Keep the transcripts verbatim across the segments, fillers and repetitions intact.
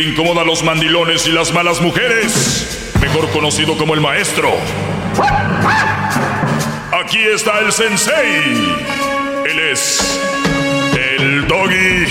incomoda a los mandilones y las malas mujeres, mejor conocido como el maestro. Aquí está el sensei. Él es el Doggy.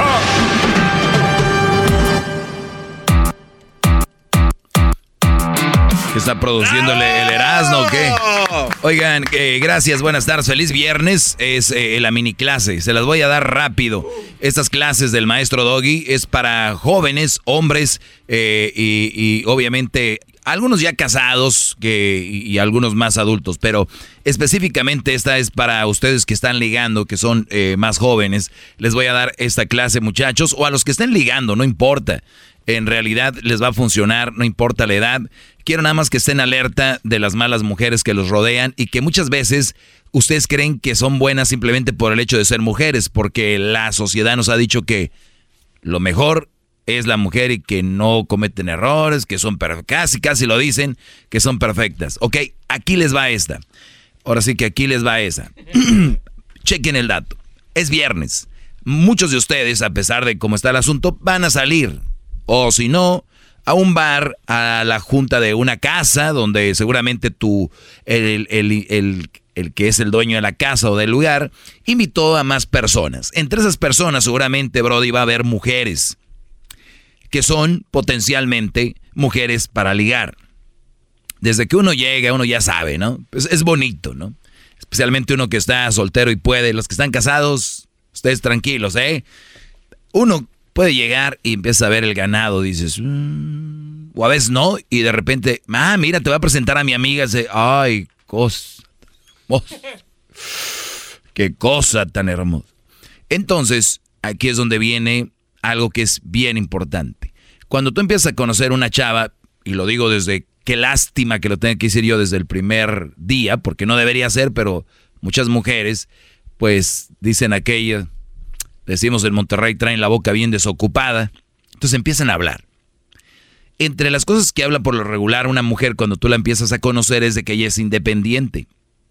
¿Qué está produciéndole el Erasmo o qué? Oigan, eh, gracias, buenas tardes, feliz viernes. Es eh, la mini clase, se las voy a dar rápido. Estas clases del maestro Doggy es para jóvenes, hombres eh, y, y obviamente algunos ya casados que, y, y algunos más adultos, pero específicamente esta es para ustedes que están ligando, que son eh, más jóvenes. Les voy a dar esta clase, muchachos, o a los que estén ligando, no importa. En realidad les va a funcionar, no importa la edad. Quiero nada más que estén alerta de las malas mujeres que los rodean y que muchas veces ustedes creen que son buenas simplemente por el hecho de ser mujeres, porque la sociedad nos ha dicho que lo mejor es la mujer y que no cometen errores, que son perfectas, casi, casi lo dicen, que son perfectas. Ok, aquí les va esta. Ahora sí que aquí les va esa. Chequen el dato. Es viernes. Muchos de ustedes, a pesar de cómo está el asunto, van a salir. O si no, a un bar, a la junta de una casa, donde seguramente tú, el, el, el, el que es el dueño de la casa o del lugar, invitó a más personas. Entre esas personas seguramente, Brody, va a haber mujeres, que son potencialmente mujeres para ligar. Desde que uno llega, uno ya sabe, ¿no? Pues es bonito, ¿no? Especialmente uno que está soltero y puede. Los que están casados, ustedes tranquilos, ¿eh? Uno puede llegar y empieza a ver el ganado, dices, mmm, o a veces no, y de repente, ah, mira, te voy a presentar a mi amiga, dice, ay, cosa, oh, qué cosa tan hermosa. Entonces, aquí es donde viene algo que es bien importante. Cuando tú empiezas a conocer una chava, y lo digo desde, qué lástima que lo tenga que decir yo desde el primer día, porque no debería ser, pero muchas mujeres, pues, dicen aquello. Decimos en Monterrey, traen la boca bien desocupada. Entonces empiezan a hablar. Entre las cosas que habla por lo regular una mujer cuando tú la empiezas a conocer es de que ella es independiente.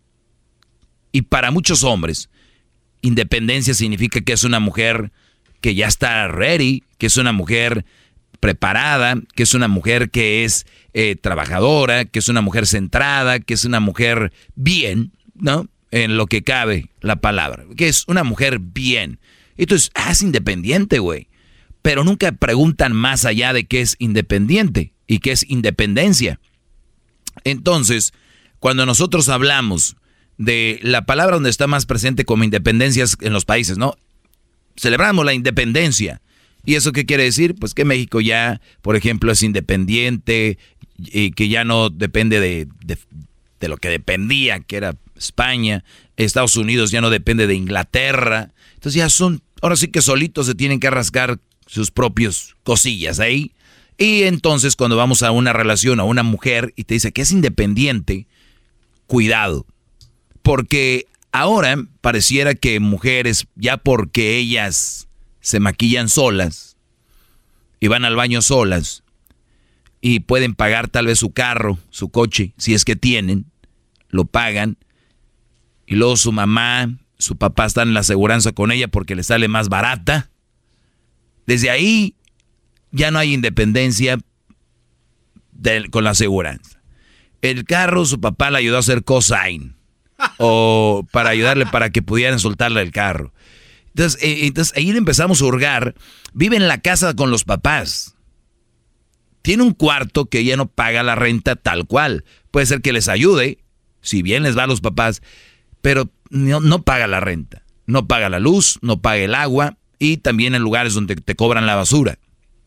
Y para muchos hombres, independencia significa que es una mujer que ya está ready, que es una mujer preparada, que es una mujer que es eh, trabajadora, que es una mujer centrada, que es una mujer bien, ¿no? En lo que cabe la palabra, que es una mujer bien. Entonces, ah, es independiente, güey. Pero nunca preguntan más allá de qué es independiente y qué es independencia. Entonces, cuando nosotros hablamos de la palabra donde está más presente como independencias en los países, ¿no? Celebramos la independencia. ¿Y eso qué quiere decir? Pues que México ya, por ejemplo, es independiente y que ya no depende de, de, de lo que dependía, que era España. Estados Unidos ya no depende de Inglaterra. Entonces ya son, ahora sí que solitos se tienen que rascar sus propios cosillas ahí. Y entonces cuando vamos a una relación, a una mujer y te dice que es independiente, cuidado. Porque ahora pareciera que mujeres, ya porque ellas se maquillan solas y van al baño solas y pueden pagar tal vez su carro, su coche, si es que tienen, lo pagan. Y luego su mamá, su papá están en la aseguranza con ella porque le sale más barata. Desde ahí ya no hay independencia de, con la aseguranza. El carro, su papá le ayudó a hacer cosign. O para ayudarle para que pudieran soltarle el carro. Entonces, eh, entonces ahí le empezamos a hurgar. Vive en la casa con los papás. Tiene un cuarto que ella no paga la renta tal cual. Puede ser que les ayude, si bien les va a los papás, pero no, no paga la renta. No paga la luz, no paga el agua y también en lugares donde te cobran la basura.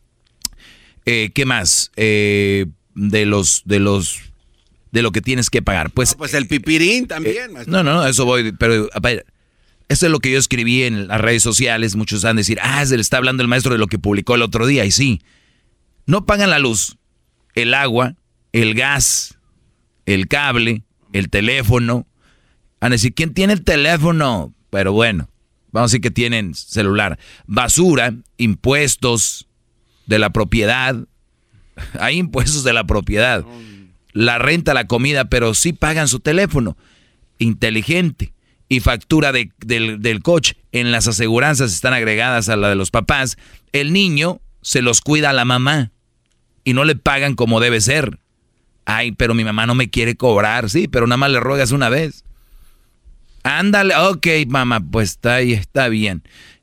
Eh, ¿Qué más? Eh, de los... de los de lo que tienes que pagar. Pues, no, pues el pipirín también. Eh, no, no, no, eso voy, pero a ver, eso es lo que yo escribí en las redes sociales. Muchos van a decir, ah, se le está hablando el maestro de lo que publicó el otro día. Y sí, no pagan la luz, el agua, el gas, el cable, el teléfono. Van a decir, ¿quién tiene el teléfono? Pero bueno, vamos a decir que tienen celular. Basura, impuestos de la propiedad. Hay impuestos de la propiedad. La renta, la comida, pero sí pagan su teléfono. Inteligente. Y factura de, del, del coche. En las aseguranzas están agregadas a la de los papás. El niño se los cuida a la mamá y no le pagan como debe ser. Ay, pero mi mamá no me quiere cobrar. Sí, pero nada más le ruegas una vez. Ándale, ok, mamá, pues está ahí, está bien.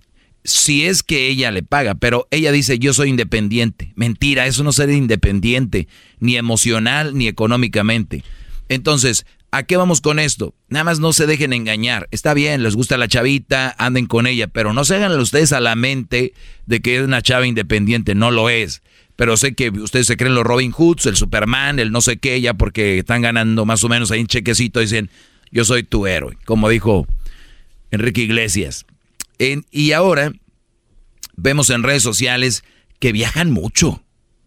Si es que ella le paga, pero ella dice, yo soy independiente. Mentira, eso no es ser independiente, ni emocional, ni económicamente. Entonces, ¿a qué vamos con esto? Nada más no se dejen engañar. Está bien, les gusta la chavita, anden con ella, pero no se hagan ustedes a la mente de que es una chava independiente, no lo es. Pero sé que ustedes se creen los Robin Hoods, el Superman, el no sé qué, ya porque están ganando más o menos ahí un chequecito, dicen, yo soy tu héroe, como dijo Enrique Iglesias. En, y ahora vemos en redes sociales que viajan mucho,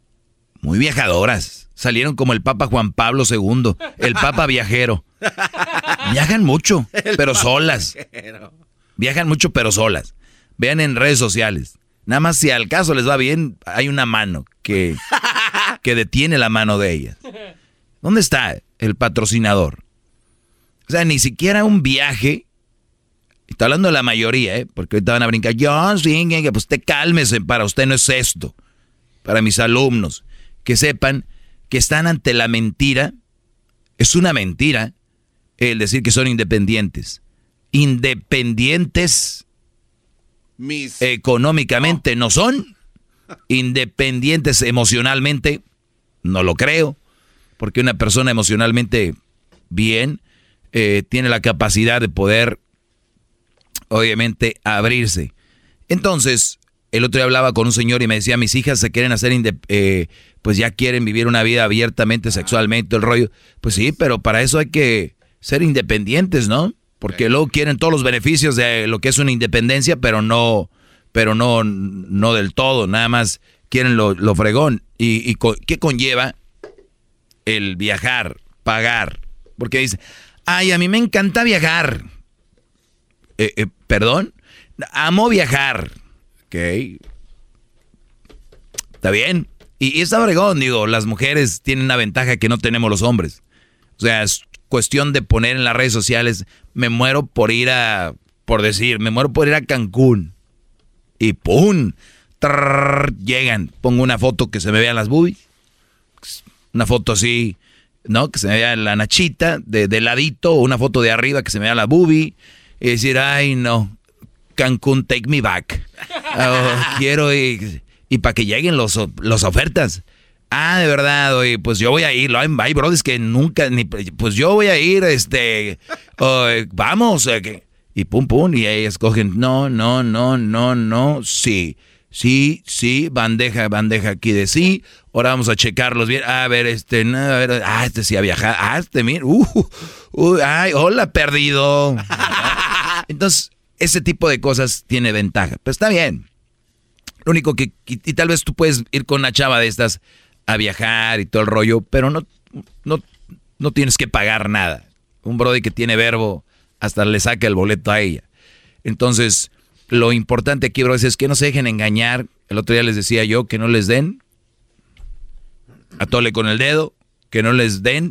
muy viajadoras. Salieron como el Papa Juan Pablo segundo, el Papa viajero. Viajan mucho, pero solas. Viajan mucho, pero solas. Vean en redes sociales. Nada más si al caso les va bien, hay una mano que, que detiene la mano de ellas. ¿Dónde está el patrocinador? O sea, ni siquiera un viaje. Está hablando de la mayoría, ¿eh? Porque ahorita van a brincar. Yo, sí, pues usted cálmese, para usted no es esto. Para mis alumnos, que sepan que están ante la mentira. Es una mentira el decir que son independientes. Independientes Mis... económicamente no. no son. Independientes emocionalmente, no lo creo. Porque una persona emocionalmente bien eh, tiene la capacidad de poder, obviamente, abrirse. Entonces, el otro día hablaba con un señor y me decía, mis hijas se quieren hacer, indep- eh, pues ya quieren vivir una vida abiertamente, sexualmente, el rollo. Pues sí, pero para eso hay que ser independientes, ¿no? Porque luego quieren todos los beneficios de lo que es una independencia, pero no, pero no, no del todo, nada más quieren lo, lo fregón. ¿Y, y co- qué conlleva el viajar, pagar? Porque dice, ay, a mí me encanta viajar. Eh, eh, ¿Perdón? Amo viajar. Ok. Está bien. Y, y está fregón, digo, las mujeres tienen una ventaja que no tenemos los hombres. O sea, es cuestión de poner en las redes sociales, me muero por ir a, por decir, me muero por ir a Cancún. Y ¡pum! Trrr, llegan. Pongo una foto que se me vean las boobies. Una foto así, ¿no? Que se me vea la nachita de, de ladito. O una foto de arriba que se me vea la boobie. Y decir, ay, no. Cancún, take me back. Oh, quiero ir. Y para que lleguen los, los ofertas. Ah, de verdad, oye, pues yo voy a ir. Hay, hay brodis que nunca, ni, pues yo voy a ir, este, oh, vamos. Eh, y pum, pum, y ahí escogen, no, no, no, no, no, sí, sí, sí, bandeja, bandeja aquí de sí. Ahora vamos a checarlos bien. A ver, este, no, a ver, ah, este sí ha viajado. Ah, este, mira, uh, uh, ay, hola, perdido. Entonces, ese tipo de cosas tiene ventaja. Pero está bien. Lo único que, y, y tal vez tú puedes ir con una chava de estas a viajar y todo el rollo, pero no, no, no tienes que pagar nada. Un brody que tiene verbo hasta le saca el boleto a ella. Entonces, lo importante aquí, bro, es que no se dejen engañar. El otro día les decía yo que no les den a tole con el dedo, que no les den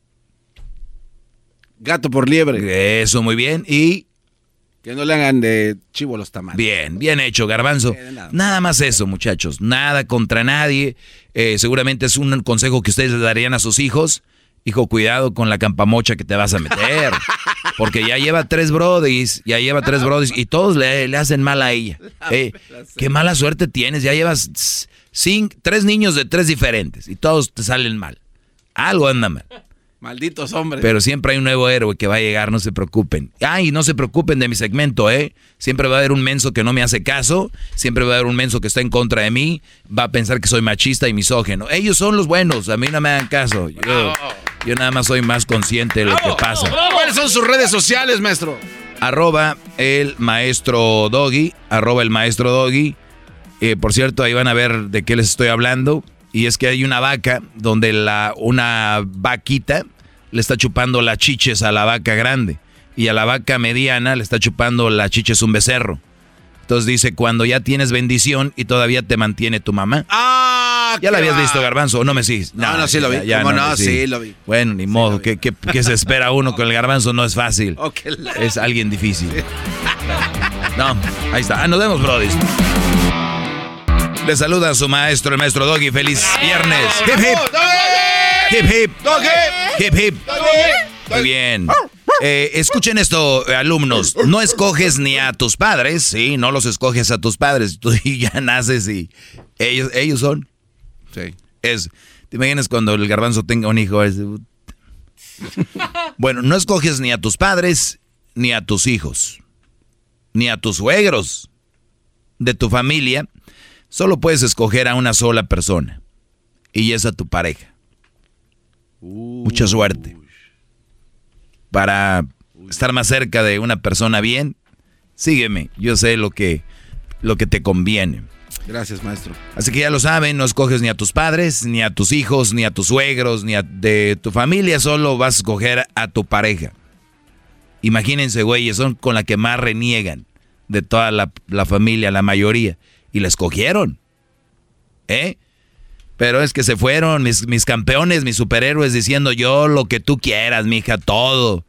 gato por liebre. Eso, muy bien. Y que no le hagan de chivo los tamales. Bien, bien hecho, Garbanzo. Eh, nada. nada más eso, muchachos. Nada contra nadie. Eh, seguramente es un consejo que ustedes le darían a sus hijos. Hijo, cuidado con la campamocha que te vas a meter. Porque ya lleva tres brodis, ya lleva tres brodis y todos le, le hacen mal a ella. Eh, qué mala suerte tienes. Ya llevas cinco, tres niños de tres diferentes y todos te salen mal. Algo anda mal. Malditos hombres. Pero siempre hay un nuevo héroe que va a llegar, no se preocupen. Ay, no se preocupen de mi segmento, ¿eh? Siempre va a haber un menso que no me hace caso, siempre va a haber un menso que está en contra de mí, va a pensar que soy machista y misógino. Ellos son los buenos, a mí no me hagan caso. Yo, yo nada más soy más consciente de lo que pasa. ¿Cuáles son sus redes sociales, maestro? Arroba el maestro Doggy, arroba el maestro Doggy. Eh, por cierto, ahí van a ver de qué les estoy hablando. Y es que hay una vaca donde la una vaquita le está chupando las chiches a la vaca grande. Y a la vaca mediana le está chupando las chiches un becerro. Entonces dice, cuando ya tienes bendición y todavía te mantiene tu mamá. Ah, ¿Ya la habías visto, Garbanzo, o no me sigues? No, no, no, sí lo vi. Ya, ya, ¿Cómo no? no sí. sí, lo vi. Bueno, ni sí, modo. ¿Qué, qué, ¿Qué se espera uno con el Garbanzo? No es fácil. Okay, la... Es alguien difícil. Sí. No, ahí está. Ah, nos vemos, brodis. Le saluda a su maestro, el maestro Doggy. ¡Feliz viernes! ¡Hip, hip! ¡Hip, hip! ¡Hip, hip! Muy bien. Eh, escuchen esto, alumnos. No escoges ni a tus padres, ¿sí? No los escoges a tus padres. Tú ya naces y ellos, ellos son. Sí. Es, ¿te imaginas cuando el garbanzo tenga un hijo? Es, bueno, no escoges ni a tus padres, ni a tus hijos, ni a tus suegros. De tu familia, solo puedes escoger a una sola persona. Y es a tu pareja. Uh. Mucha suerte. Para estar más cerca de una persona bien, sígueme. Yo sé lo que, lo que te conviene. Gracias, maestro. Así que ya lo saben, no escoges ni a tus padres, ni a tus hijos, ni a tus suegros, ni a de tu familia, solo vas a escoger a tu pareja. Imagínense, güeyes, son con la que más reniegan de toda la, la familia, la mayoría. Y la escogieron. ¿Eh? Pero es que se fueron mis, mis campeones, mis superhéroes, diciendo yo lo que tú quieras, mija, todo.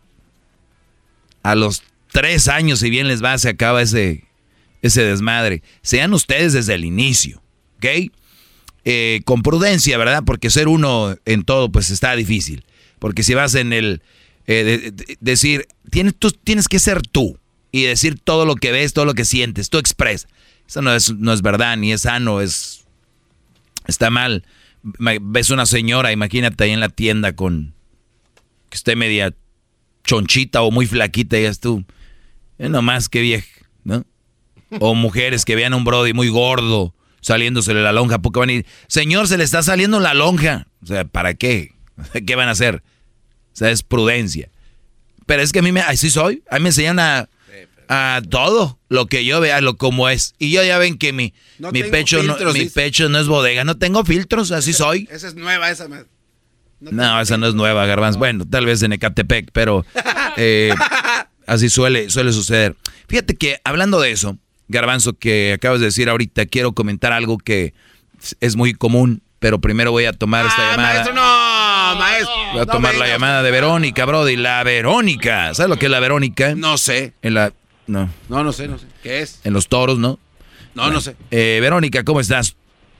A los tres años, si bien les va, se acaba ese, ese desmadre. Sean ustedes desde el inicio, ¿ok? Eh, con prudencia, ¿verdad? Porque ser uno en todo, pues está difícil. Porque si vas en el... Eh, de, de, decir, tienes, tú tienes que ser tú. Y decir todo lo que ves, todo lo que sientes, tú expresa. Eso no es, no es verdad, ni es sano, es... Está mal. Ves una señora, imagínate ahí en la tienda con... que esté media chonchita o muy flaquita y ya tú... Eh, nomás que vieja, ¿no? O mujeres que vean a un brody muy gordo saliéndosele la lonja, porque van a ir... Señor, se le está saliendo la lonja. O sea, ¿para qué? ¿Qué van a hacer? O sea, es prudencia. Pero es que a mí me... Así soy. A mí me enseñan a... a todo lo que yo vea, lo como es. Y yo ya ven que mi, no mi, pecho, filtros, no, mi pecho no es bodega. No tengo filtros, así esa, soy. Esa es nueva, esa. No, no esa no es nueva, Garbanzo. No. Bueno, tal vez en Ecatepec, pero eh, así suele, suele suceder. Fíjate que hablando de eso, Garbanzo, que acabas de decir ahorita, quiero comentar algo que es muy común, pero primero voy a tomar ah, esta llamada. Maestro, no, maestro. Voy a tomar no la llamada de Verónica, brody. La Verónica. ¿Sabes lo que es la Verónica? No sé. En la... No. No, no sé, no sé. ¿Qué es? En los toros, ¿no? No, bueno, no sé. Eh, Verónica, ¿cómo estás?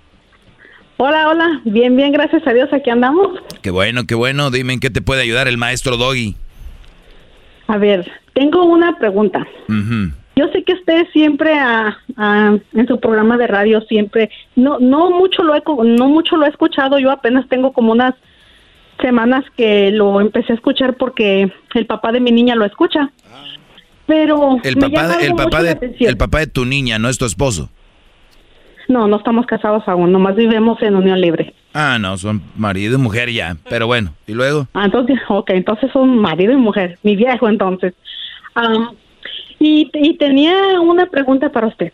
Hola, hola. Bien, bien, gracias a Dios, aquí andamos. Qué bueno, qué bueno. Dime en qué te puede ayudar el maestro Doggy. A ver, tengo una pregunta. Uh-huh. Yo sé que usted siempre a, a, en su programa de radio siempre, no no mucho lo he no mucho lo he escuchado, yo apenas tengo como unas semanas que lo empecé a escuchar porque el papá de mi niña lo escucha. Pero el papá, el papá de el papá de tu niña, ¿no es tu esposo? No, no estamos casados aún, nomás vivimos en unión libre. Ah, no, son marido y mujer ya, pero bueno, ¿y luego? Ah, entonces, ok, entonces son marido y mujer, mi viejo entonces. Um, y, y tenía una pregunta para usted.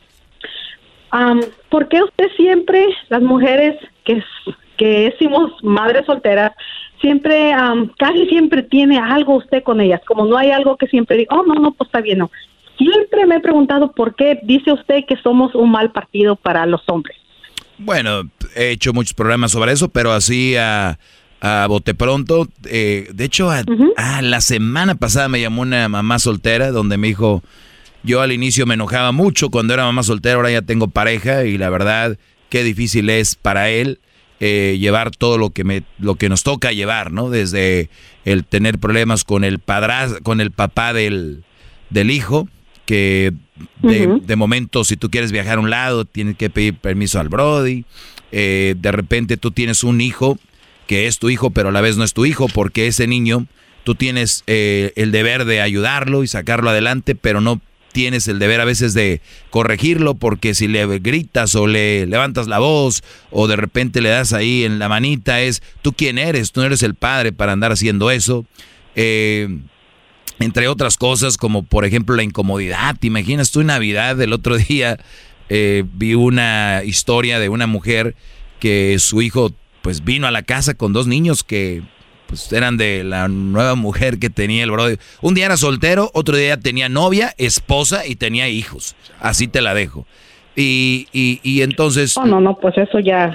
Um, ¿Por qué usted siempre, las mujeres que, que decimos madres solteras, siempre, um, casi siempre tiene algo usted con ellas? Como no hay algo que siempre diga, oh, no, no, pues está bien, no. Siempre me he preguntado por qué dice usted que somos un mal partido para los hombres. Bueno, he hecho muchos programas sobre eso, pero así a, a bote pronto. Eh, de hecho, a, uh-huh. a la semana pasada me llamó una mamá soltera donde me dijo, yo al inicio me enojaba mucho cuando era mamá soltera, ahora ya tengo pareja y la verdad, qué difícil es para él eh, llevar todo lo que me, lo que nos toca llevar, ¿no? Desde el tener problemas con el padraz, con el papá del, del hijo, que de, uh-huh. de momento si tú quieres viajar a un lado tienes que pedir permiso al brody, eh, de repente tú tienes un hijo que es tu hijo pero a la vez no es tu hijo porque ese niño tú tienes eh, el deber de ayudarlo y sacarlo adelante, pero no tienes el deber a veces de corregirlo porque si le gritas o le levantas la voz o de repente le das ahí en la manita, es tú quién eres, tú no eres el padre para andar haciendo eso. eh Entre otras cosas, como por ejemplo la incomodidad. ¿Te imaginas tú en Navidad? El otro día eh, vi una historia de una mujer que su hijo pues vino a la casa con dos niños que pues eran de la nueva mujer que tenía el brother. Un día era soltero, otro día tenía novia, esposa y tenía hijos. Así te la dejo. Y, y, y entonces... Oh, no, no, pues eso ya...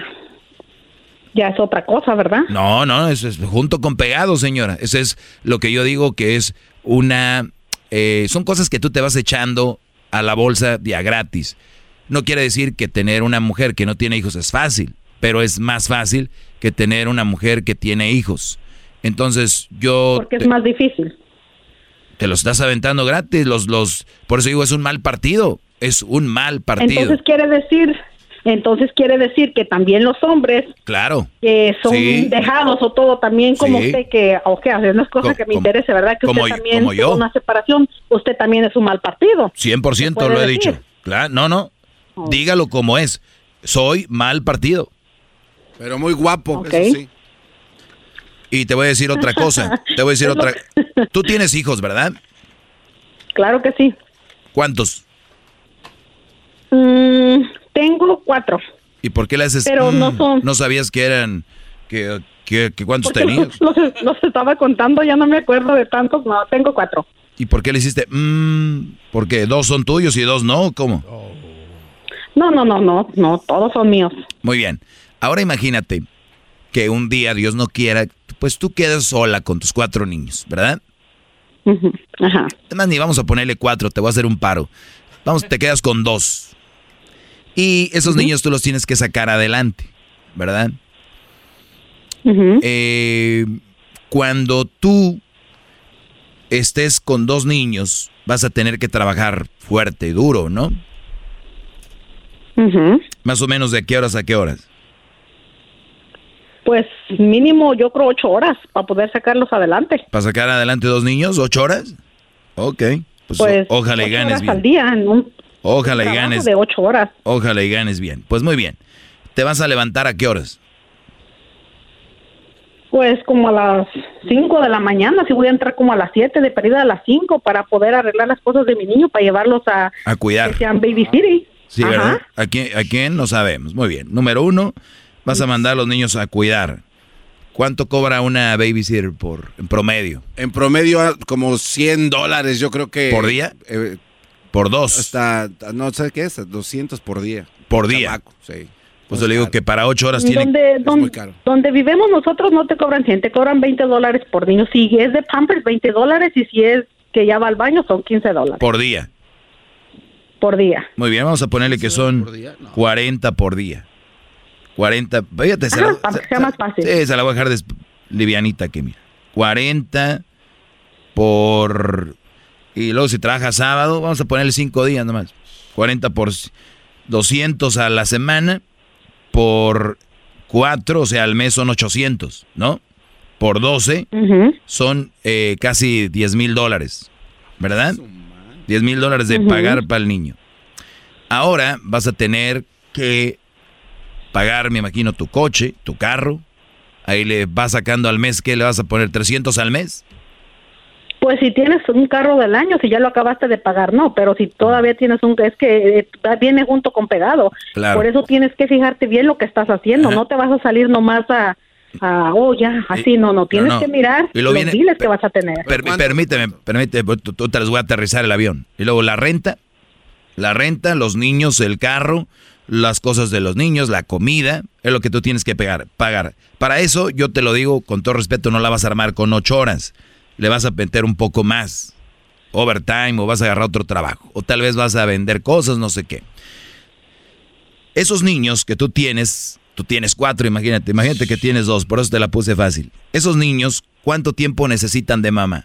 ya es otra cosa, ¿verdad? No, no, eso es junto con pegado, señora. Eso es lo que yo digo que es una... Eh, son cosas que tú te vas echando a la bolsa de a gratis. No quiere decir que tener una mujer que no tiene hijos es fácil, pero es más fácil que tener una mujer que tiene hijos. Entonces yo... Porque te, es más difícil. Te los estás aventando gratis, los, los, por eso digo, es un mal partido, es un mal partido. Entonces quiere decir, entonces quiere decir que también los hombres... Claro. Que son Sí. dejados o todo, también como Sí. usted que, o que hacer las cosas Co- que me como- interese, ¿verdad? Que como usted yo- también como yo. tuvo una separación, usted también es un mal partido. cien por ciento ¿Se lo puede he decir? dicho. Claro, no, no. Oh. Dígalo como es. Soy mal partido. Pero muy guapo, Ok. eso sí. Y te voy a decir otra cosa. Te voy a decir Es lo otra. que- Tú tienes hijos, ¿verdad? Claro que sí. ¿Cuántos? Mm, tengo cuatro. ¿Y por qué le haces? Pero no mm, son- No sabías que eran. Que, que, que ¿Cuántos Porque tenías? los, los- los estaba contando, ya no me acuerdo de tantos, no, tengo cuatro. ¿Y por qué le hiciste? Mm, porque dos son tuyos y dos no. ¿Cómo? No, no, no, no, no, todos son míos. Muy bien. Ahora imagínate que un día, Dios no quiera, pues tú quedas sola con tus cuatro niños, ¿verdad? Ujú, ajá. Además, ni vamos a ponerle cuatro, te voy a hacer un paro. Vamos, te quedas con dos. Y esos niños tú los tienes que sacar adelante, ¿verdad? Ujú. Eh, cuando tú estés con dos niños, vas a tener que trabajar fuerte y duro, ¿no? Ujú. Más o menos de qué horas a qué horas. Pues mínimo yo creo ocho horas para poder sacarlos adelante. ¿Para sacar adelante dos niños? ¿Ocho horas? Ok. Pues, Pues o- ojalá y ocho ganes horas al bien. día, en un Ojalá y trabajo ganes. de ocho horas. Ojalá y ganes bien. Pues muy bien. ¿Te vas a levantar a qué horas? Pues como a las cinco de la mañana, si voy a entrar como a las siete, de perdida a las cinco para poder arreglar las cosas de mi niño para llevarlos a A cuidar. que sean baby city. Sí, Ajá. ¿verdad? ¿A quién, ¿A quién? No sabemos. Muy bien. Número uno, vas a mandar a los niños a cuidar. ¿Cuánto cobra una babysitter por en promedio? En promedio, ah, como cien dólares, yo creo que. ¿Por día? Eh, Por dos. hasta, no sé qué es, doscientos por día. Por día. Chamaco, sí. Pues No yo le es digo caro. que para ocho horas tienen... Donde, don- muy caro. donde vivemos nosotros no te cobran cien, te cobran veinte dólares por niño. Si es de Pampers, veinte dólares, y si es que ya va al baño, son quince dólares Por día. por día. Muy bien, vamos a ponerle que son por día? No. cuarenta por día. cuarenta, fíjate, se la, Ajá, para que sea más fácil. Sí, se la voy a dejar des- livianita que mira. cuarenta por... Y luego si trabaja sábado, vamos a ponerle cinco días nomás. cuarenta por doscientos a la semana, por cuatro, o sea, al mes son ochocientos, ¿no? Por doce Ujú. son eh, casi diez mil dólares, ¿verdad? Su madre. diez mil dólares de Ujú. pagar para el niño. Ahora vas a tener que pagar, me imagino, tu coche, tu carro. Ahí le vas sacando al mes, ¿qué le vas a poner? ¿trescientos al mes? Pues si tienes un carro del año, si ya lo acabaste de pagar, no, pero si todavía tienes un, es que eh, viene junto con pegado. Claro. Por eso tienes que fijarte bien lo que estás haciendo, Ajá. no te vas a salir nomás a, a oh, ya, así, no, no, tienes no. que mirar Y luego los viene- biles que vas a tener. Per- ¿Cuánto? permíteme, permíteme, tú, tú te les voy a aterrizar el avión. Y luego la renta, la renta, los niños, el carro, las cosas de los niños, la comida, es lo que tú tienes que pegar, pagar. Para eso, yo te lo digo con todo respeto, no la vas a armar con ocho horas. Le vas a meter un poco más, overtime, o vas a agarrar otro trabajo. O tal vez vas a vender cosas, no sé qué. Esos niños que tú tienes, tú tienes cuatro, imagínate, imagínate que tienes dos, por eso te la puse fácil. Esos niños, ¿cuánto tiempo necesitan de mamá?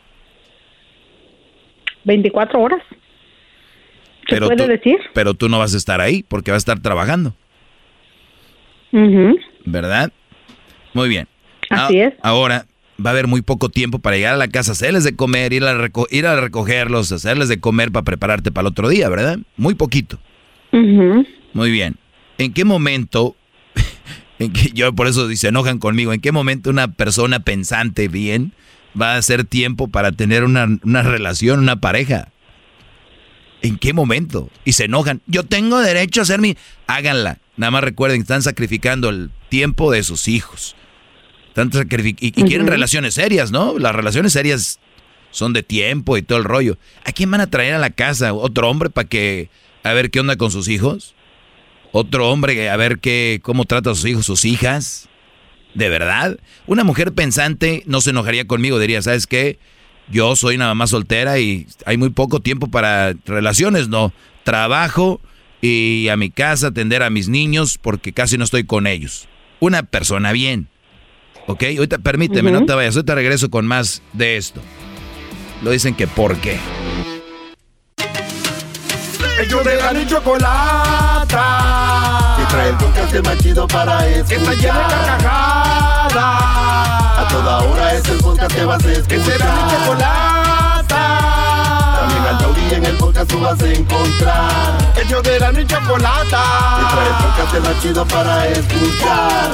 veinticuatro horas. ¿Se puede tú, decir? pero tú no vas a estar ahí porque vas a estar trabajando, Ujú. ¿verdad? Muy bien. Así A- es. Ahora va a haber muy poco tiempo para llegar a la casa, hacerles de comer, ir a, reco- ir a recogerlos, hacerles de comer para prepararte para el otro día, ¿verdad? Muy poquito. Ujú. Muy bien. ¿En qué momento, en que yo por eso se enojan conmigo, en qué momento una persona pensante bien va a hacer tiempo para tener una, una relación, una pareja? ¿En qué momento? Y se enojan. Yo tengo derecho a hacer mi... Háganla. Nada más recuerden, están sacrificando el tiempo de sus hijos. Están sacrific- y, y quieren Ujú. relaciones serias, ¿no? Las relaciones serias son de tiempo y todo el rollo. ¿A quién van a traer a la casa? ¿Otro hombre para que... a ver qué onda con sus hijos? ¿Otro hombre a ver qué, cómo trata a sus hijos, sus hijas? ¿De verdad? Una mujer pensante no se enojaría conmigo. Diría, ¿sabes qué? Yo soy una mamá soltera y hay muy poco tiempo para relaciones, no. Trabajo y a mi casa, atender a mis niños porque casi no estoy con ellos. Una persona bien. ¿Ok? Ahorita permíteme, uh-huh. no te vayas. Ahorita regreso con más de esto. Lo dicen que ¿por qué? Ellos de la ni chocolata, que trae el podcast más chido para escuchar. Que está lleno de carcajadas. A toda hora es el podcast que vas a escuchar. Que será mi chocolata. También al Taurí en el podcast tú vas a encontrar. Ellos de la ni chocolata, que trae el podcast más chido para escuchar.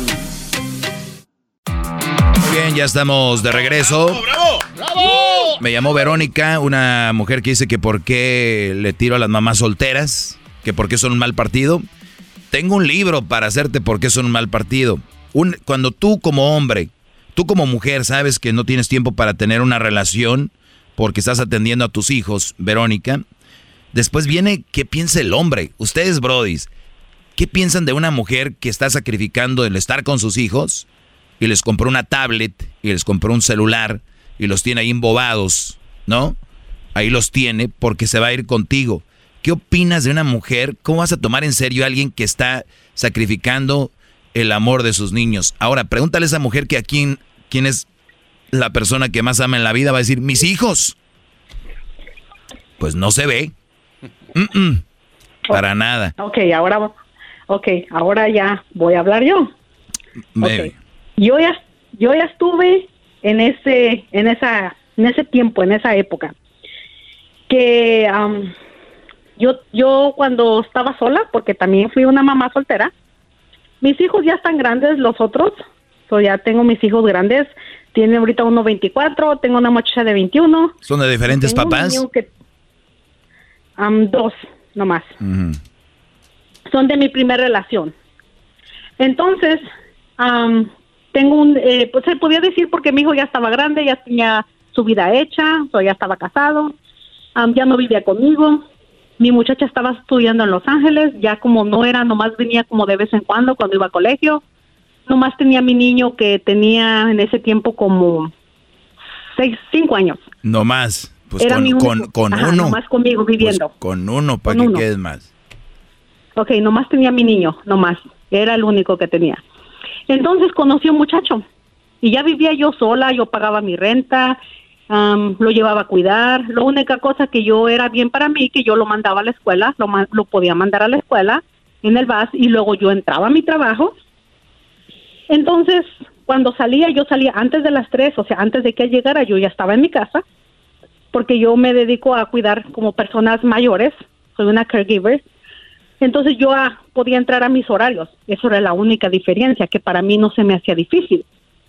Bien, ya estamos de regreso. ¡Bravo, bravo, bravo! Me llamó Verónica, una mujer que dice que por qué le tiro a las mamás solteras, que por qué son un mal partido. Tengo un libro para hacerte por qué son un mal partido. Un, cuando tú como hombre, tú como mujer sabes que no tienes tiempo para tener una relación porque estás atendiendo a tus hijos, Verónica, después viene qué piensa el hombre. Ustedes, brodis, ¿qué piensan de una mujer que está sacrificando el estar con sus hijos? Y les compró una tablet, y les compró un celular, y los tiene ahí embobados, ¿no? Ahí los tiene porque se va a ir contigo. ¿Qué opinas de una mujer? ¿Cómo vas a tomar en serio a alguien que está sacrificando el amor de sus niños? Ahora, pregúntale a esa mujer que a quién, quién es la persona que más ama en la vida. Va a decir, mis hijos. Pues no se ve. Mm-mm. Para nada. Ok, ahora, okay, ahora ya voy a hablar yo. Maybe. Okay. Yo ya, yo ya estuve en ese, en esa, en ese tiempo, en esa época, que um, yo, yo cuando estaba sola, porque también fui una mamá soltera, mis hijos ya están grandes, los otros, so ya tengo mis hijos grandes, tiene ahorita uno veinticuatro, tengo una muchacha de veintiuno. ¿Son de diferentes papás? Que, um, dos, nomás. Uh-huh. Son de mi primera relación. Entonces, um, tengo un, eh, pues se podía decir porque mi hijo ya estaba grande, ya tenía su vida hecha, o ya estaba casado, um, ya no vivía conmigo. Mi muchacha estaba estudiando en Los Ángeles, ya como no era, nomás venía como de vez en cuando cuando iba a colegio. Nomás tenía mi niño que tenía en ese tiempo como seis, cinco años. No más, pues era con, único, con, con ajá, uno. Nomás conmigo viviendo. Pues con uno, para que uno. quedes más. Ok, nomás tenía mi niño, nomás. Era el único que tenía. Entonces conocí a un muchacho y ya vivía yo sola, yo pagaba mi renta, um, lo llevaba a cuidar. La única cosa que yo era bien para mí, que yo lo mandaba a la escuela, lo, lo podía mandar a la escuela en el bus y luego yo entraba a mi trabajo. Entonces, cuando salía, yo salía antes de las tres, o sea, antes de que él llegara, yo ya estaba en mi casa, porque yo me dedico a cuidar como personas mayores, soy una caregiver. Entonces yo ah, podía entrar a mis horarios. Eso era la única diferencia, que para mí no se me hacía difícil.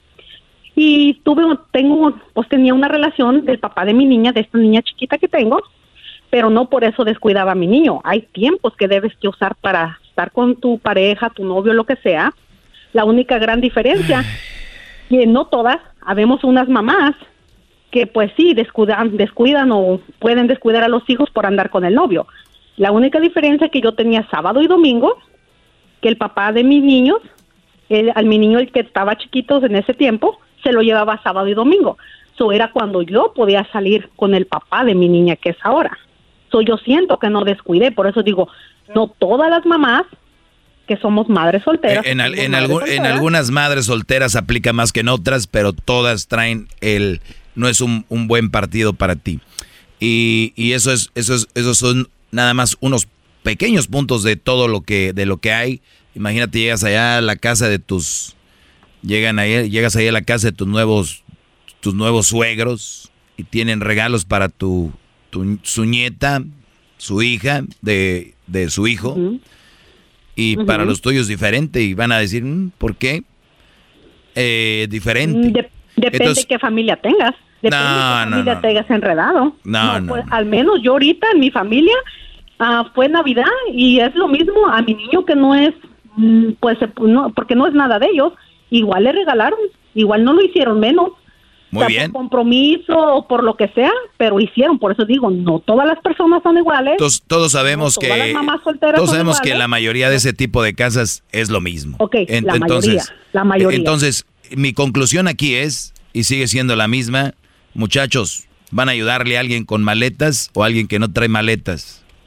Y tuve, tengo, pues tenía una relación del papá de mi niña, de esta niña chiquita que tengo, pero no por eso descuidaba a mi niño. Hay tiempos que debes que usar para estar con tu pareja, tu novio, lo que sea. La única gran diferencia, que no todas, habemos unas mamás que pues sí, descuidan, descuidan o pueden descuidar a los hijos por andar con el novio. La única diferencia es que yo tenía sábado y domingo, que el papá de mis niños, el, al mi niño el que estaba chiquito en ese tiempo, se lo llevaba sábado y domingo. So era cuando yo podía salir con el papá de mi niña, que es ahora. So yo siento que no descuidé, por eso digo, no todas las mamás que somos madres solteras. En, en, en, madres algu- solteras. en algunas madres solteras aplica más que en otras, pero todas traen el, no es un, un buen partido para ti. Y, y eso es, eso es, esos son nada más unos pequeños puntos de todo lo que, de lo que hay. Imagínate, llegas allá a la casa de tus, llegan ahí, llegas ahí a la casa de tus nuevos, tus nuevos suegros y tienen regalos para tu, tu su nieta, su hija, de, de su hijo. Uh-huh. Y uh-huh. para los tuyos diferente y van a decir, ¿por qué? Eh, diferente. De- depende Entonces, qué familia tengas. Depende no, de qué no, familia no. te hayas enredado. No, no, pues, no. Al menos yo ahorita en mi familia uh, fue Navidad y es lo mismo a mi niño que no es, mm, pues, no, porque no es nada de ellos. Igual le regalaron, igual no lo hicieron menos. Muy o sea, bien. Por compromiso o por lo que sea, pero hicieron. Por eso digo, no todas las personas son iguales. Todos, todos sabemos no que todas las mamás solteras todos son sabemos que iguales. la mayoría de ese tipo de casas es lo mismo. Ok, En, la entonces, mayoría, la mayoría. Entonces, mi conclusión aquí es, y sigue siendo la misma, muchachos, ¿van a ayudarle a alguien con maletas o a alguien que no trae maletas?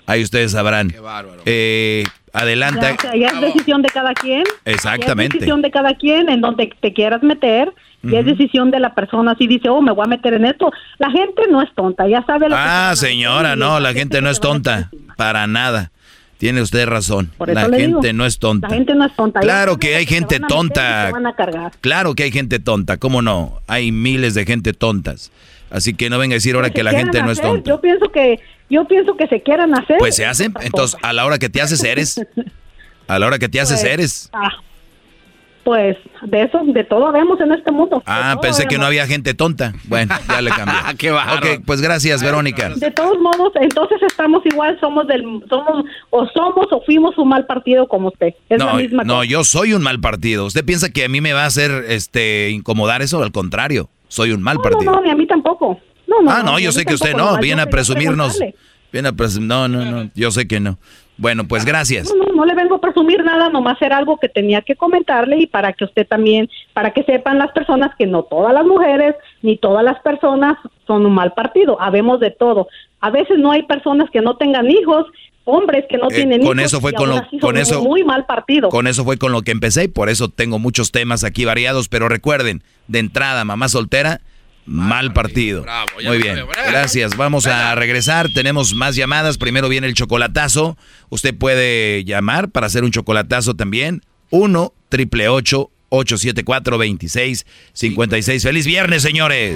Ahí ustedes sabrán. Qué bárbaro. Eh, adelante. Ya, o sea, ya es decisión de cada quien. Exactamente. Ya es decisión de cada quien en donde te quieras meter. Y es decisión de la persona si dice, oh, me voy a meter en esto. La gente no es tonta, ya sabe lo que Ah, señora, no, la gente no es tonta, para nada. Tiene usted razón. La gente no es tonta. La gente no es tonta. Claro que hay gente tonta. Van a cargar. Claro que hay gente tonta, ¿cómo no? Hay miles de gente tontas. Así que no venga a decir ahora que la gente no es tonta. Yo pienso que yo pienso que se quieran hacer. Pues se hacen, entonces a la hora que te haces eres. A la hora que te haces eres. Ah. Pues de eso, de todo vemos en este mundo. Ah, pensé que no había gente tonta. Bueno, ya le cambié. Qué bárbaro. Ok, pues gracias, Verónica. De todos modos, entonces estamos igual, somos del, somos, o somos o fuimos un mal partido como usted. Es no, la misma no, cosa. yo soy un mal partido. ¿Usted piensa que a mí me va a hacer este incomodar eso? Al contrario, soy un mal no, partido. No, no, ni a mí tampoco. No, no, ah, no, no yo sé que usted no. Viene a presumirnos. Viene a presum- no, no, no. Yo sé que no. Bueno, pues gracias. No, no, no le vengo a presumir nada, nomás era algo que tenía que comentarle y para que usted también, para que sepan las personas que no todas las mujeres ni todas las personas son un mal partido, habemos de todo. A veces no hay personas que no tengan hijos, hombres que no Eh, tienen con hijos. eso fue y con aún lo- así con son eso- muy mal partido. Con eso fue con lo que empecé y por eso tengo muchos temas aquí variados, pero recuerden, de entrada, mamá soltera, mal partido. Bravo, ya Muy lo bien, sabe, bravo. gracias. Vamos a regresar, tenemos más llamadas. Primero viene el chocolatazo. Usted puede llamar para hacer un chocolatazo también. uno, triple ocho, ocho siete cuatro, dos seis cinco seis. ¡Feliz viernes, señores!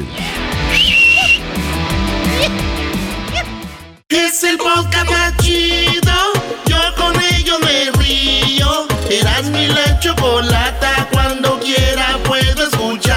Es el podcast más chido. Yo con ello me río. Eras mi la chocolata. Cuando quiera puedo escuchar.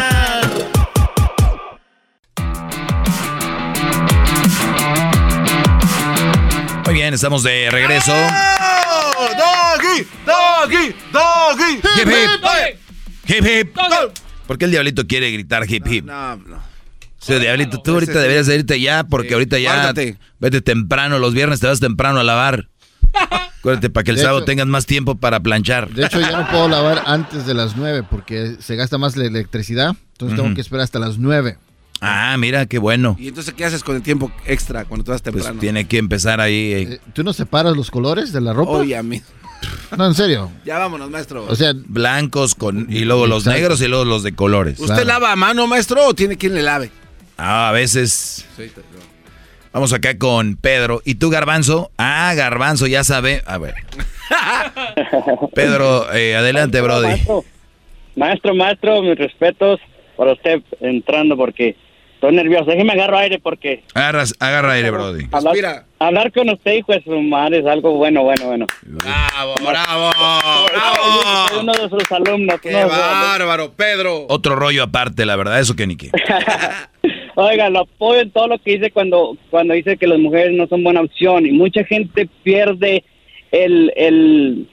Muy bien, estamos de regreso. ¡Doggy! ¡Doggy! ¡Doggy! Hip, hip. Hip, hip. ¿Por qué el diablito quiere gritar hip, hip? No, no. Sí, diablito, tú ahorita deberías de irte ya, porque Sí, ahorita ya guárdate. vete temprano, los viernes te vas temprano a lavar. Acuérdate, para que el De sábado hecho- tengas más tiempo para planchar. De hecho, ya no puedo lavar antes de las nueve porque se gasta más la electricidad. Entonces tengo que esperar hasta las nueve. Ah, mira, qué bueno. ¿Y entonces qué haces con el tiempo extra cuando tú vas Pues temprano? tiene que empezar ahí. eh. Eh, ¿Tú no separas los colores de la ropa? Oye, a mí. No, en serio. Ya vámonos, maestro. O sea, Blancos con y luego los Exacto. negros y luego los de colores. ¿Usted claro. lava a mano, maestro, o tiene quien le lave? Ah, a veces. Sí, te- no. Vamos acá con Pedro. ¿Y tú, Garbanzo? Ah, Garbanzo, ya sabe. A ver. Pedro, eh, adelante, Brody. Maestro, maestro, maestro, mis respetos para usted entrando porque estoy nervioso. Déjeme agarro aire porque Agarras, agarra aire, Brody. hablar, Respira. hablar con usted, hijo de su madre, es algo bueno, bueno, bueno. Bravo, bravo, Soy bravo. uno de sus alumnos. Qué uno de sus alumnos. bárbaro, Pedro. Otro rollo aparte, la verdad, eso que ni qué. Oiga, lo apoyo en todo lo que dice cuando, cuando dice que las mujeres no son buena opción y mucha gente pierde el, el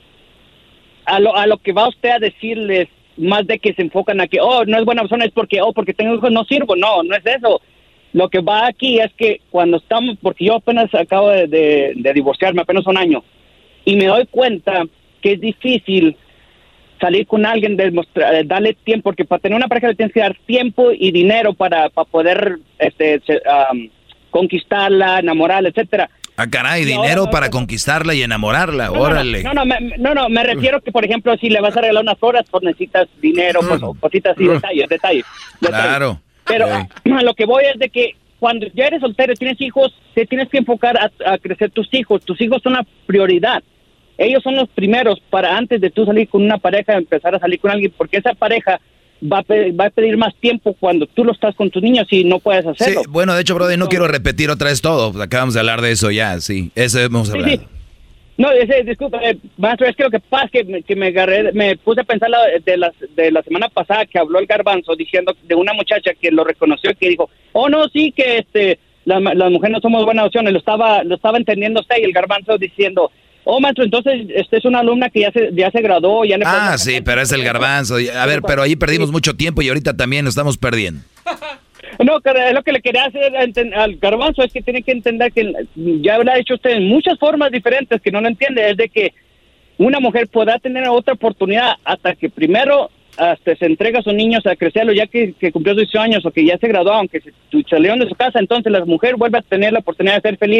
a lo, a lo que va usted a decirles más de que se enfocan a que, oh, no es buena opción, es porque, oh, porque tengo hijos no sirvo. No, no es eso. Lo que va aquí es que cuando estamos, porque yo apenas acabo de, de, de divorciarme, apenas un año, y me doy cuenta que es difícil salir con alguien, demostrar, eh, darle tiempo, porque para tener una pareja le tienes que dar tiempo y dinero para, para poder este, se- um, conquistarla, enamorarla, etcétera. Ah, caray, No, dinero no, para no. conquistarla y enamorarla, No, no, órale. No, no, me, no, no, me refiero que, por ejemplo, si le vas a regalar unas horas, pues necesitas dinero, pues, o cositas así, detalles, detalles. detalles. Claro. Pero Ok. a, a lo que voy es de que cuando ya eres soltero y tienes hijos, te tienes que enfocar a, a crecer tus hijos. Tus hijos son la prioridad. Ellos son los primeros para antes de tú salir con una pareja, empezar a salir con alguien, porque esa pareja va a, pe- va a pedir más tiempo cuando tú lo estás con tus niños y no puedes Sí, hacerlo. bueno, de hecho, Brody, no quiero repetir otra vez todo. Acabamos de hablar de eso ya, sí. Eso hemos Sí, hablado. sí. No, ese, disculpa, eh, maestro, es que lo que pasa es que me, que me agarré, me puse a pensar la, de, las, de la semana pasada que habló el Garbanzo diciendo de una muchacha que lo reconoció y que dijo, oh, no, sí, que este la- las mujeres no somos buenas opciones. Lo estaba lo estaba entendiendo usted y el Garbanzo diciendo, oh, maestro, entonces este es una alumna que ya se, ya se graduó. Ya le Ah, podemos- sí, pero es el Garbanzo. A ver, pero ahí perdimos mucho tiempo y ahorita también nos estamos perdiendo. No, cara, es lo que le quería hacer a enten- al Garbanzo, es que tiene que entender que ya lo ha dicho usted en muchas formas diferentes que no lo entiende, es de que una mujer podrá tener otra oportunidad hasta que primero hasta se entrega a sus niños a crecerlo, ya que, que cumplió sus dieciocho años o que ya se graduó, aunque se salieron de su casa, entonces la mujer vuelve a tener la oportunidad de ser feliz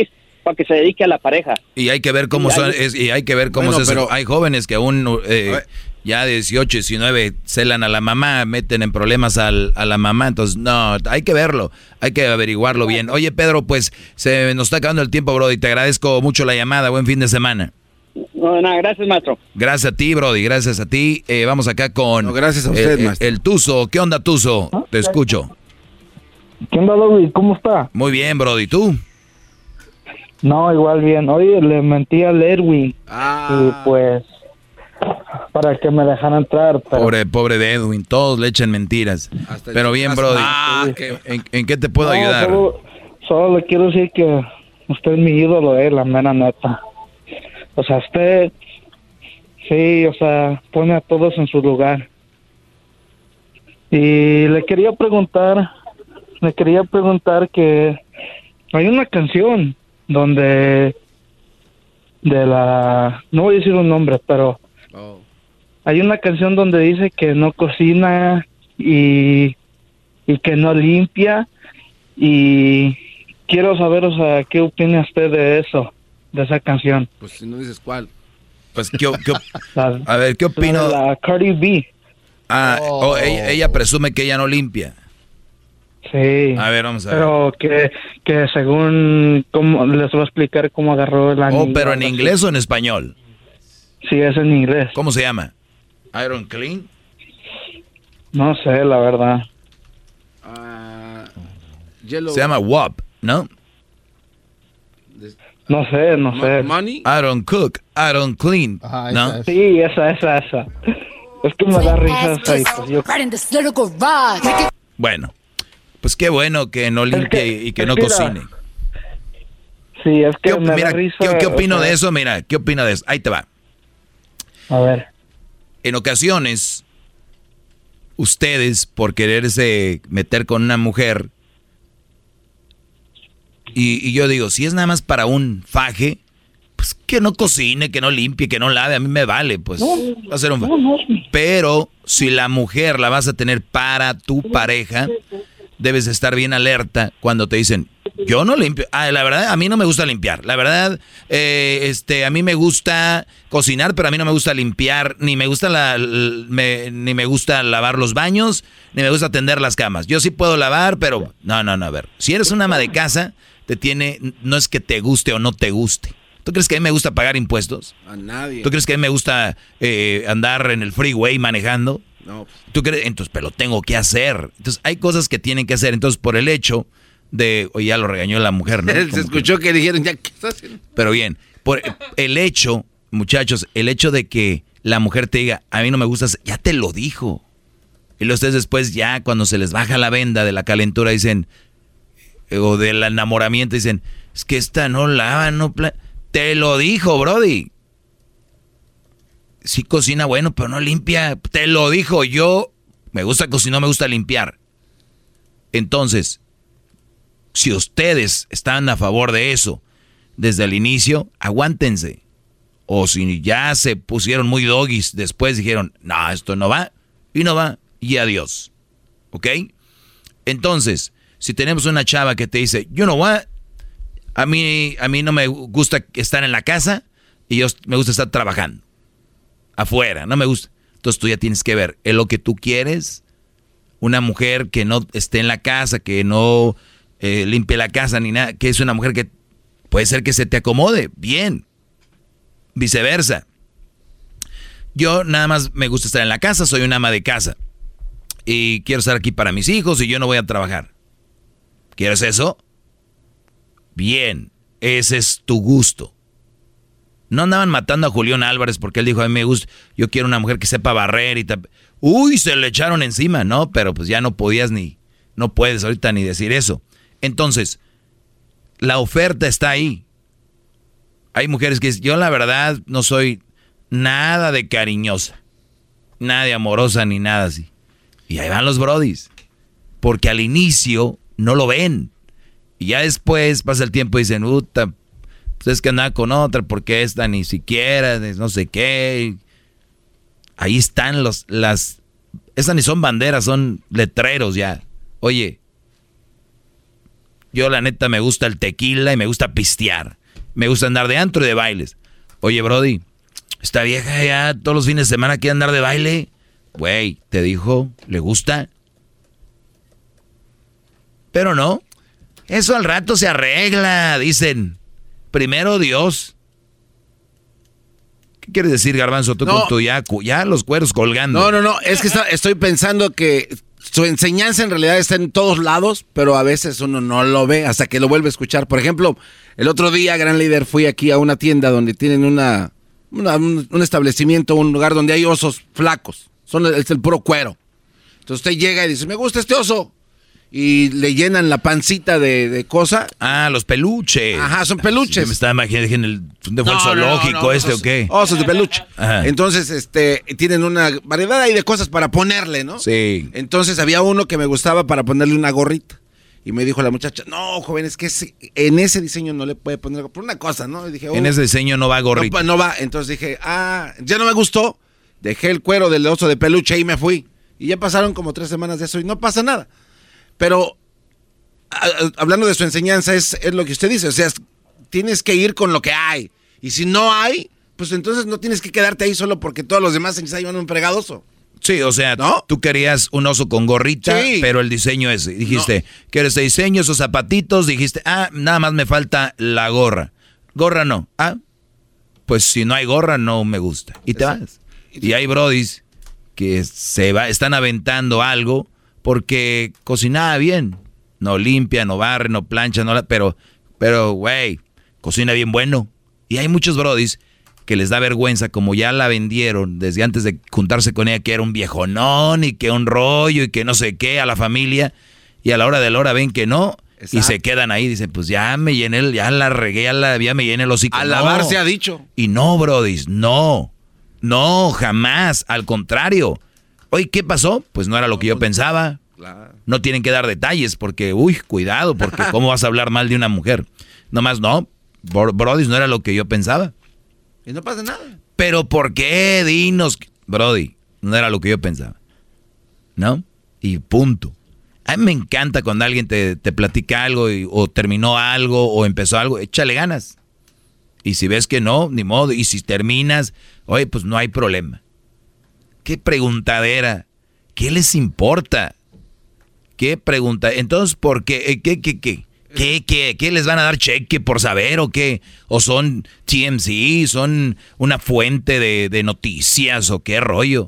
para que se dedique a la pareja. Y hay que ver cómo y son, hay, es, y hay que ver cómo bueno, se, pero, hay jóvenes que aún eh, ya de dieciocho, diecinueve celan a la mamá, meten en problemas al, a la mamá, entonces no, hay que verlo, hay que averiguarlo bien. Oye, Pedro, pues se nos está acabando el tiempo, Brody, te agradezco mucho la llamada, buen fin de semana. No, nada, gracias, maestro. Gracias a ti, Brody, gracias a ti. Eh, vamos acá con no, gracias a usted, eh, maestro. el Tuzo. ¿Qué onda, Tuzo? Te escucho. ¿Qué onda, Doggy? ¿Cómo está? Muy bien, Brody, ¿tú? No, igual bien. Oye, le mentí al Erwin. Ah. Y pues, para que me dejaran entrar. Pero... Pobre, pobre de Edwin, todos le echan mentiras. Hasta Pero bien, Brody. Ah, ¿En, qué... en, ¿En qué te puedo no, ayudar? Solo, solo le quiero decir que usted es mi ídolo, eh, la mera neta. O sea, usted, sí, o sea, pone a todos en su lugar. Y le quería preguntar, le quería preguntar que hay una canción donde de la, no voy a decir un nombre, pero oh. hay una canción donde dice que no cocina y, y que no limpia, y quiero saber, o sea, ¿qué opina usted de eso, de esa canción? Pues si no dices cuál. Pues, ¿qué, qué, La, a ver, ¿qué opino? La, la Cardi B. Ah, oh. Oh, ella, ella presume que ella no limpia. Sí. A ver, vamos a ver. Pero que, que según, cómo, les voy a explicar cómo agarró el anillo. Oh, pero ¿en inglés o en español? Sí, es en inglés. ¿Cómo se llama? ¿Iron Clean? No sé, la verdad. Uh, yellow. Se llama W A P, ¿no? No sé, no sé. Money? Iron Cook, Iron Clean, Ajá, ¿no? esa es. Sí, esa, esa, esa. Es que me da risa esa y pues yo... Bueno, pues qué bueno que no limpie que, y que es no que cocine. Era, sí, es que ¿Qué, me mira, da risa... ¿qué, qué opino o sea, de eso? Mira, ¿qué opino de eso? Ahí te va. A ver. En ocasiones, ustedes, por quererse meter con una mujer, y, y yo digo, si es nada más para un faje, pues que no cocine, que no limpie, que no lave, a mí me vale, pues No, va a ser un faje. no, no. Pero si la mujer la vas a tener para tu pareja, debes estar bien alerta cuando te dicen, yo no limpio. Ah, la verdad, a mí no me gusta limpiar. La verdad, eh, este, a mí me gusta cocinar, pero a mí no me gusta limpiar, ni me gusta la, me, ni me gusta lavar los baños, ni me gusta tender las camas. Yo sí puedo lavar, pero no, no, no, a ver. Si eres una ama de casa, te tiene, no es que te guste o no te guste. ¿Tú crees que a mí me gusta pagar impuestos? A nadie. ¿Tú crees que a mí me gusta eh, andar en el freeway manejando? No. ¿Tú crees? Entonces, pero lo tengo que hacer. Entonces, hay cosas que tienen que hacer. Entonces, por el hecho de... Oye, ya lo regañó la mujer, ¿no? Se Como escuchó que, que dijeron, ya, ¿qué estás haciendo? pero bien, por el hecho, muchachos, el hecho de que la mujer te diga, a mí no me gusta, ya te lo dijo. Y luego ustedes después ya, cuando se les baja la venda de la calentura, dicen, o del enamoramiento, dicen, es que esta no lava, no... Pla te lo dijo, Brody. Sí cocina bueno, pero no limpia. Te lo dijo. Yo me gusta cocinar, me gusta limpiar. Entonces, si ustedes están a favor de eso desde el inicio, aguántense. O si ya se pusieron muy doggies, después dijeron, no, esto no va, y no va, y adiós. ¿Ok? Entonces, si tenemos una chava que te dice, you know what, A mí, a mí no me gusta estar en la casa y yo me gusta estar trabajando. Afuera, no me gusta. Entonces tú ya tienes que ver, ¿es lo que tú quieres? Una mujer que no esté en la casa, que no eh, limpie la casa ni nada, que es una mujer que puede ser que se te acomode, bien. Viceversa. Yo nada más me gusta estar en la casa, soy una ama de casa. Y quiero estar aquí para mis hijos y yo no voy a trabajar. ¿Quieres eso? Bien, ese es tu gusto. No andaban matando a Julián Álvarez porque él dijo, a mí me gusta, yo quiero una mujer que sepa barrer y tap... Uy, se le echaron encima, ¿no? Pero pues ya no podías ni, no puedes ahorita ni decir eso. Entonces, la oferta está ahí. Hay mujeres que dicen, yo la verdad no soy nada de cariñosa, nada de amorosa ni nada así. Y ahí van los brodis, porque al inicio no lo ven. Y ya después pasa el tiempo y dicen, puta, pues es que andaba con otra, porque esta ni siquiera, no sé qué. Ahí están los, las, estas ni son banderas, son letreros ya. Oye, yo la neta me gusta el tequila y me gusta pistear. Me gusta andar de antro y de bailes. Oye, Brody, esta vieja ya todos los fines de semana quiere andar de baile. Güey, te dijo, ¿le gusta? Pero no. Eso al rato se arregla, dicen. Primero Dios. ¿Qué quieres decir, Garbanzo? Tú no, con tu ya, ya los cueros colgando. No, no, no. Es que está, estoy pensando que su enseñanza en realidad está en todos lados, pero a veces uno no lo ve hasta que lo vuelve a escuchar. Por ejemplo, el otro día, gran líder, fui aquí a una tienda donde tienen una, una un, un establecimiento, un lugar donde hay osos flacos. Son el, es el puro cuero. Entonces usted llega y dice, me gusta este oso. Y le llenan la pancita de, de cosa. Ah, los peluches. Ajá, son peluches. Sí, me estaba imaginando en el, ¿dónde fue el zoológico no, no, no, este osos, o qué? Osos de peluche. Ajá. Entonces, este, tienen una variedad ahí de cosas para ponerle, ¿no? Sí. Entonces había uno que me gustaba para ponerle una gorrita. Y me dijo la muchacha, no, joven, es que ese, en ese diseño no le puede poner por una cosa, ¿no? Y dije, oh, en ese diseño no va gorrita. No, no va. Entonces dije, ah, ya no me gustó. Dejé el cuero del oso de peluche y me fui. Y ya pasaron como tres semanas de eso y no pasa nada. Pero a, a, hablando de su enseñanza, es, es lo que usted dice. O sea, es, tienes que ir con lo que hay. Y si no hay, pues entonces no tienes que quedarte ahí solo porque todos los demás se llevan un fregadoso. Sí, o sea, ¿no? Tú querías un oso con gorrita, sí, pero el diseño ese. Dijiste, no. ¿Quieres este diseño, esos zapatitos? Dijiste, ah, nada más me falta la gorra. Gorra no. Ah, pues si no hay gorra, no me gusta. Y te vas. Y hay brodis que se va, están aventando algo porque cocinaba bien. No limpia, no barre, no plancha, no la, pero, pero, güey, cocina bien bueno. Y hay muchos brodis que les da vergüenza, como ya la vendieron desde antes de juntarse con ella, que era un viejonón y que un rollo y que no sé qué a la familia. Y a la hora de la hora ven que no. Exacto. Y se quedan ahí, dicen, pues ya me llené, ya la regué, ya, la, ya me llené el hocico. A lavar se ha dicho. Y no, brodis, no. No, jamás, al contrario. Oye, ¿qué pasó? Pues no era lo que yo pensaba. Claro. No tienen que dar detalles porque, uy, cuidado, porque ¿cómo vas a hablar mal de una mujer? Nomás no, Brody, no era lo que yo pensaba. Y no pasa nada. Pero ¿por qué? Dinos, Brody, no era lo que yo pensaba. ¿No? Y punto. A mí me encanta cuando alguien te, te platica algo y, o terminó algo o empezó algo, échale ganas. Y si ves que no, ni modo. Y si terminas, oye, pues no hay problema. ¿Qué preguntadera? ¿Qué les importa? ¿Qué pregunta? Entonces, ¿por qué? ¿Qué, qué, qué? ¿Qué, qué? ¿Qué les van a dar cheque por saber o qué? ¿O son T M Z? ¿Son una fuente de, de noticias o qué rollo?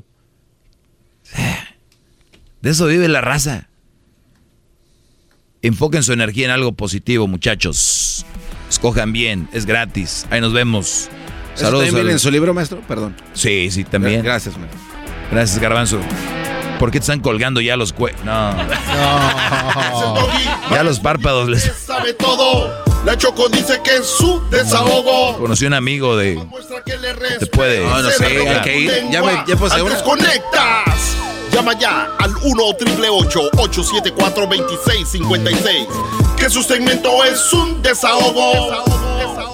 De eso vive la raza. Enfoquen su energía en algo positivo, muchachos. Escojan bien, es gratis. Ahí nos vemos. Saludos. ¿También viene en su libro, maestro? Perdón. Sí, sí, también. Gracias, maestro. Gracias, Garbanzo. ¿Por qué te están colgando ya los cue... No. No. Ya los párpados les... Sabe todo. La Choco dice que es su desahogo. Conocí un amigo de... Te puede... No, no sé, hay que ir. Ya me ya puse una. Desconectas. Llama ya al uno triple ocho ocho siete cuatro dos seis cinco seis. Que su segmento es un desahogo.